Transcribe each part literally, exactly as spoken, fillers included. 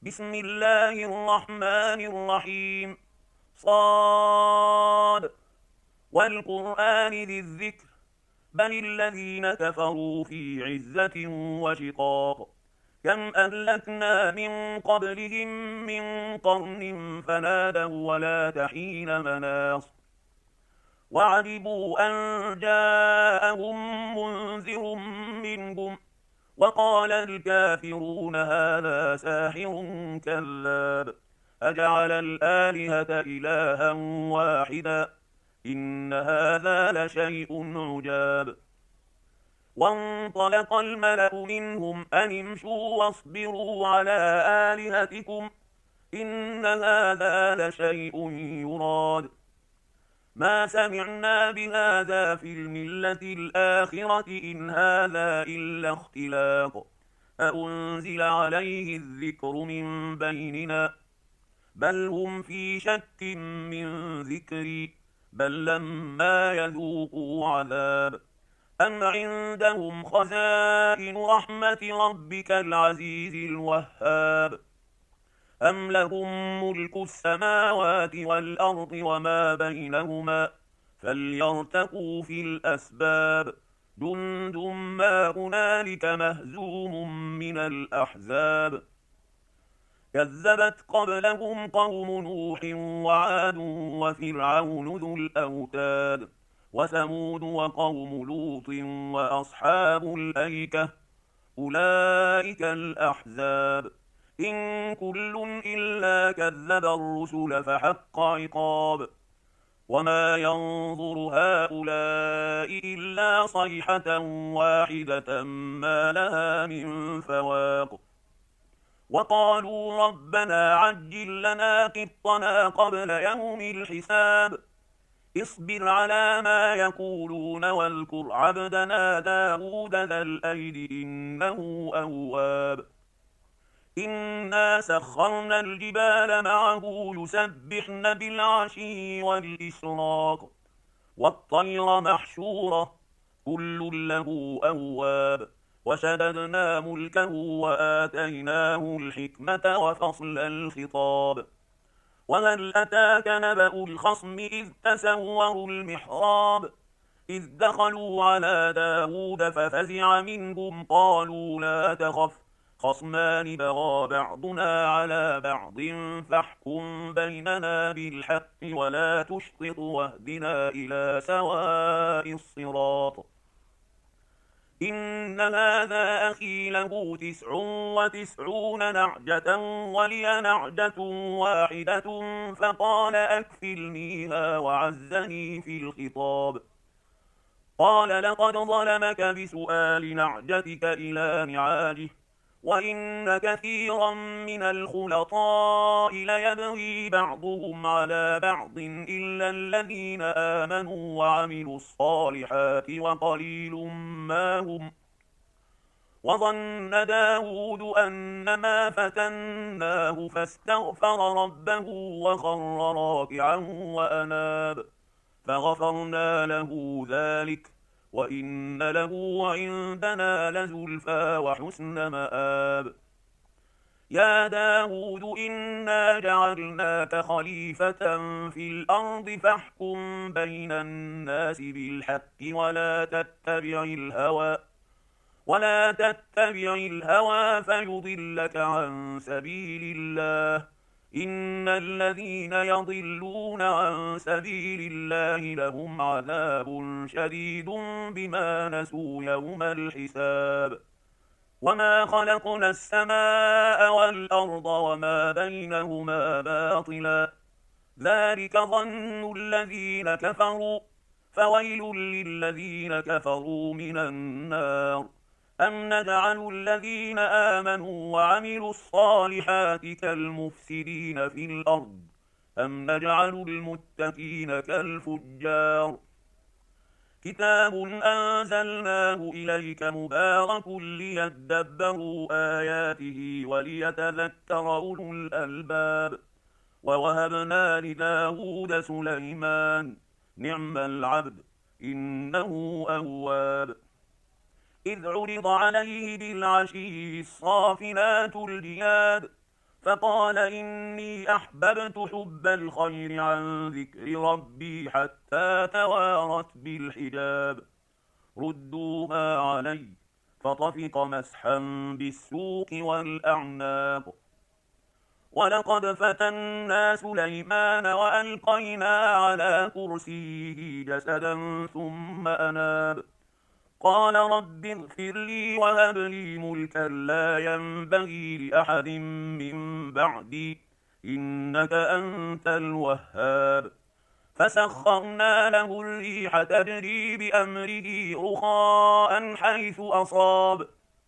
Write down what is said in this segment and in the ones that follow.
بسم الله الرحمن الرحيم. صاد والقرآن ذي الذكر بل الذين كفروا في عزة وشقاق. كم أهلكنا من قبلهم من قرن فنادوا ولا تحين مناص وعجبوا أن جاءهم منذر منهم وقال الكافرون هذا ساحر كذاب أجعل الآلهة إلها واحدا إن هذا لشيء عجاب. وانطلق الملأ منهم أن امشوا واصبروا على آلهتكم إن هذا لشيء يراد ما سمعنا بهذا في الملة الآخرة إن هذا إلا اختلاق أأنزل عليه الذكر من بيننا بل هم في شك من ذكري بل لما يذوقوا عذاب أم عندهم خزائن رحمة ربك العزيز الوهاب أم لهم ملك السماوات والأرض وما بينهما فليرتقوا في الأسباب جند ما هنالك مهزوم من الأحزاب كذبت قبلهم قوم نوح وعاد وفرعون ذو الأوتاد وثمود وقوم لوط وأصحاب الأيكة أولئك الأحزاب إن كل إلا كذب الرسل فحق عقاب وما ينظر هؤلاء إلا صيحة واحدة ما لها من فواق وقالوا ربنا عجل لنا قطنا قبل يوم الحساب اصبر على ما يقولون واذكر عبدنا داود ذا الأيد إنه أواب إنا سخرنا الجبال معه يسبحن بالعشي والإشراق والطير محشورة كل له أواب وشددنا ملكه وآتيناه الحكمة وفصل الخطاب وهل أتاك نبأ الخصم إذ تسوروا المحراب إذ دخلوا على داود ففزع منهم قالوا لا تخف خصمان بغى بعضنا على بعض فاحكم بيننا بالحق ولا تشطط واهدنا إلى سواء الصراط إن هذا أخي له تسع وتسعون نعجة ولي نعجة واحدة فقال أكفلنيها وعزني في الخطاب قال لقد ظلمك بسؤال نعجتك إلى نعاجه وإن كثيرا من الخلطاء ليبغي بعضهم على بعض إلا الذين آمنوا وعملوا الصالحات وقليل ما هم وظن داود أنما فتناه فاستغفر ربه وخر راكعا وأناب فغفرنا له ذلك وإن له عندنا لزلفى وحسن مآب يا داود إنا جعلناك خليفة في الأرض فاحكم بين الناس بالحق ولا تتبع الهوى ولا تتبع الهوى فيضلك عن سبيل الله إن الذين يضلون عن سبيل الله لهم عذاب شديد بما نسوا يوم الحساب وما خلقنا السماء والأرض وما بينهما باطلا ذلك ظن الذين كفروا فويل للذين كفروا من النار أم نجعل الذين آمنوا وعملوا الصالحات كالمفسدين في الأرض أم نجعل المتقين كالفجار كتاب أنزلناه إليك مبارك ليدبروا آياته وليتذكر أولو الألباب ووهبنا لداود سليمان نعم العبد إنه أواب إذ عرض عليه بالعشي الصافنات الجياد فقال إني أحببت حب الخير عن ذكر ربي حتى توارت بالحجاب ردوها علي فطفق مسحا بالسوق والأعناق ولقد فتنا سليمان وألقينا على كرسيه جسدا ثم أناب قال رب اغفر لي وهب لي ملكا لا ينبغي لأحد من بعدي إنك أنت الوهاب فسخرنا له الريح تجري بأمره رخاء حيث أصاب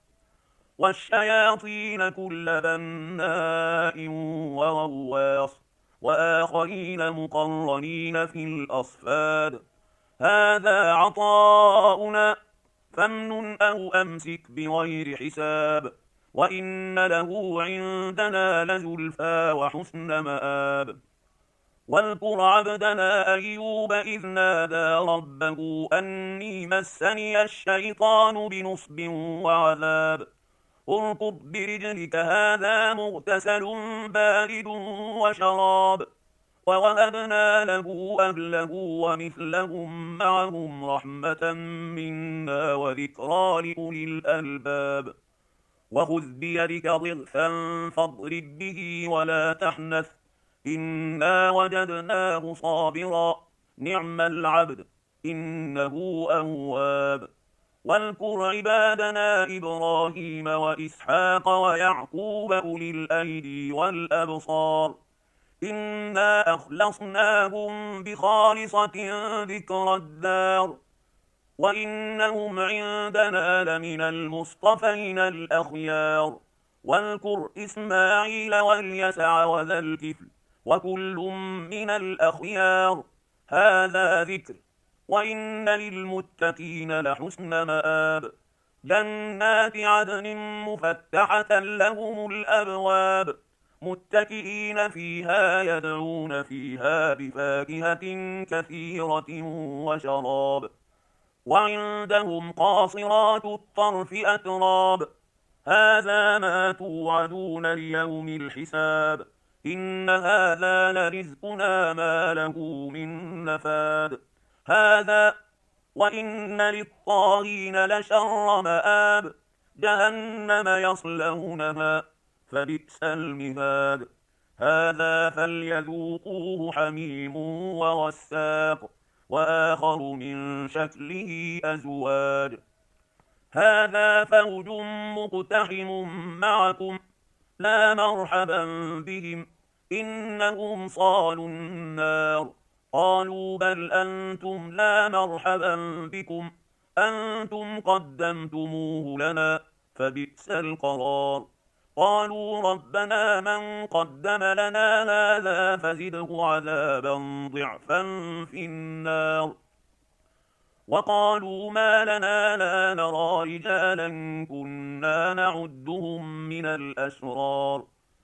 والشياطين كل بناء وغواص وآخرين مقرنين في الأصفاد هذا عطاؤنا فامنن أو أمسك بغير حساب وإن له عندنا لزلفى وحسن مآب واذكر عبدنا أيوب إذ نادى ربه أني مسني الشيطان بنصب وعذاب اركض برجلك هذا مغتسل بارد وشراب ووهبنا له أهله ومثلهم معهم رحمة منا وذكرى لأولي الألباب وخذ بيدك ضغثا فاضرب به ولا تحنث إنا وجدناه صابرا نعم العبد إنه أواب واذكر عبادنا إبراهيم وإسحاق ويعقوب أولي الأيدي والأبصار إنا أخلصناهم بخالصة ذكر الدار وإنهم عندنا لمن المصطفين الأخيار واذكر إسماعيل واليسع وذا الكفل وكل من الأخيار هذا ذكر وإن للمتقين لحسن مآب جنات عدن مفتحة لهم الأبواب متكئين فيها يدعون فيها بفاكهة كثيرة وشراب وعندهم قاصرات الطرف أتراب هذا ما توعدون ليوم الحساب إن هذا لرزقنا ما له من نفاد هذا وإن للطاغين لشر مآب جهنم يصلونها فبئس المهاد هذا فليذوقوه حميم وغساق وآخر من شكله أزواج هذا فوج مقتحم معكم لا مرحبا بهم إنهم صالوا النار قالوا بل أنتم لا مرحبا بكم أنتم قدمتموه لنا فبئس القرار قالوا ربنا من قدم لنا هذا فزده عذابا ضعفا في النار وقالوا ما لنا لا نرى رجالا كنا نعدهم من الأشرار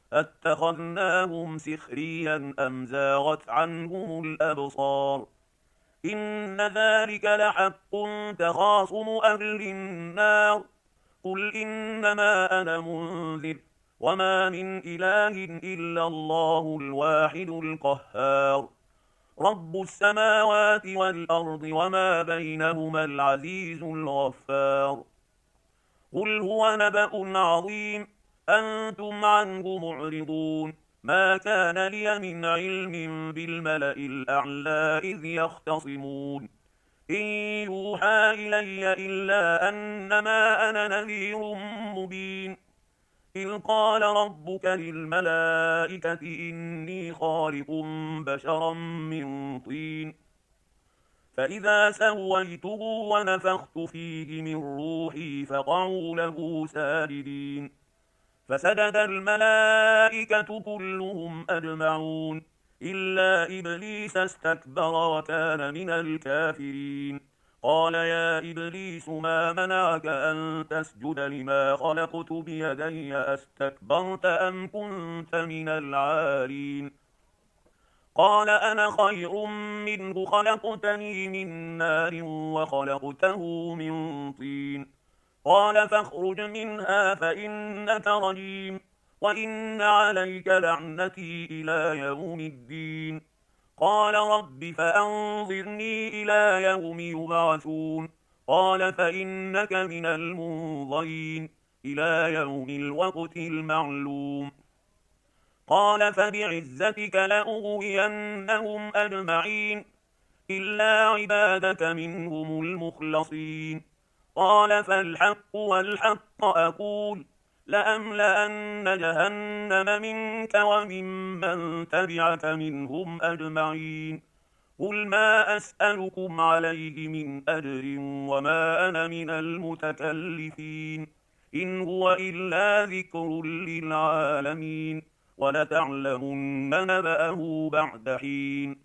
أتخذناهم سخريا أم زاغت عنهم الأبصار إن ذلك لحق تخاصم أهل النار قل إنما أنا منذر وما من إله إلا الله الواحد القهار رب السماوات والأرض وما بينهما العزيز الغفار قل هو نبأ عظيم أنتم عنه معرضون ما كان لي من علم بالملأ الأعلى إذ يختصمون إن يوحى إلي إلا أنما أنا نذير مبين إذ قال ربك للملائكة إني خالق بشرا من طين فإذا سويته ونفخت فيه من روحي فقعوا له ساجدين فسجد الملائكة كلهم أجمعون إلا إبليس استكبر وكان من الكافرين قال يا إبليس ما منعك أن تسجد لما خلقت بيدي أستكبرت أم كنت من العالين قال أنا خير منه خلقتني من نار وخلقته من طين قال فاخرج منها فإنك رجيم وإن عليك لعنتي إلى يوم الدين. قال رب فأنظرني إلى يوم يبعثون. قال فإنك من المنظرين إلى يوم الوقت المعلوم. قال فبعزتك لأغوينهم أجمعين إلا عبادك منهم المخلصين. قال فالحق والحق أقول لأملأن جهنم منك وممن تبعك منهم أجمعين. قل ما أسألكم عليه من أجر وما أنا من المتكلفين، إن هو إلا ذكر للعالمين، ولتعلمن نبأه بعد حين.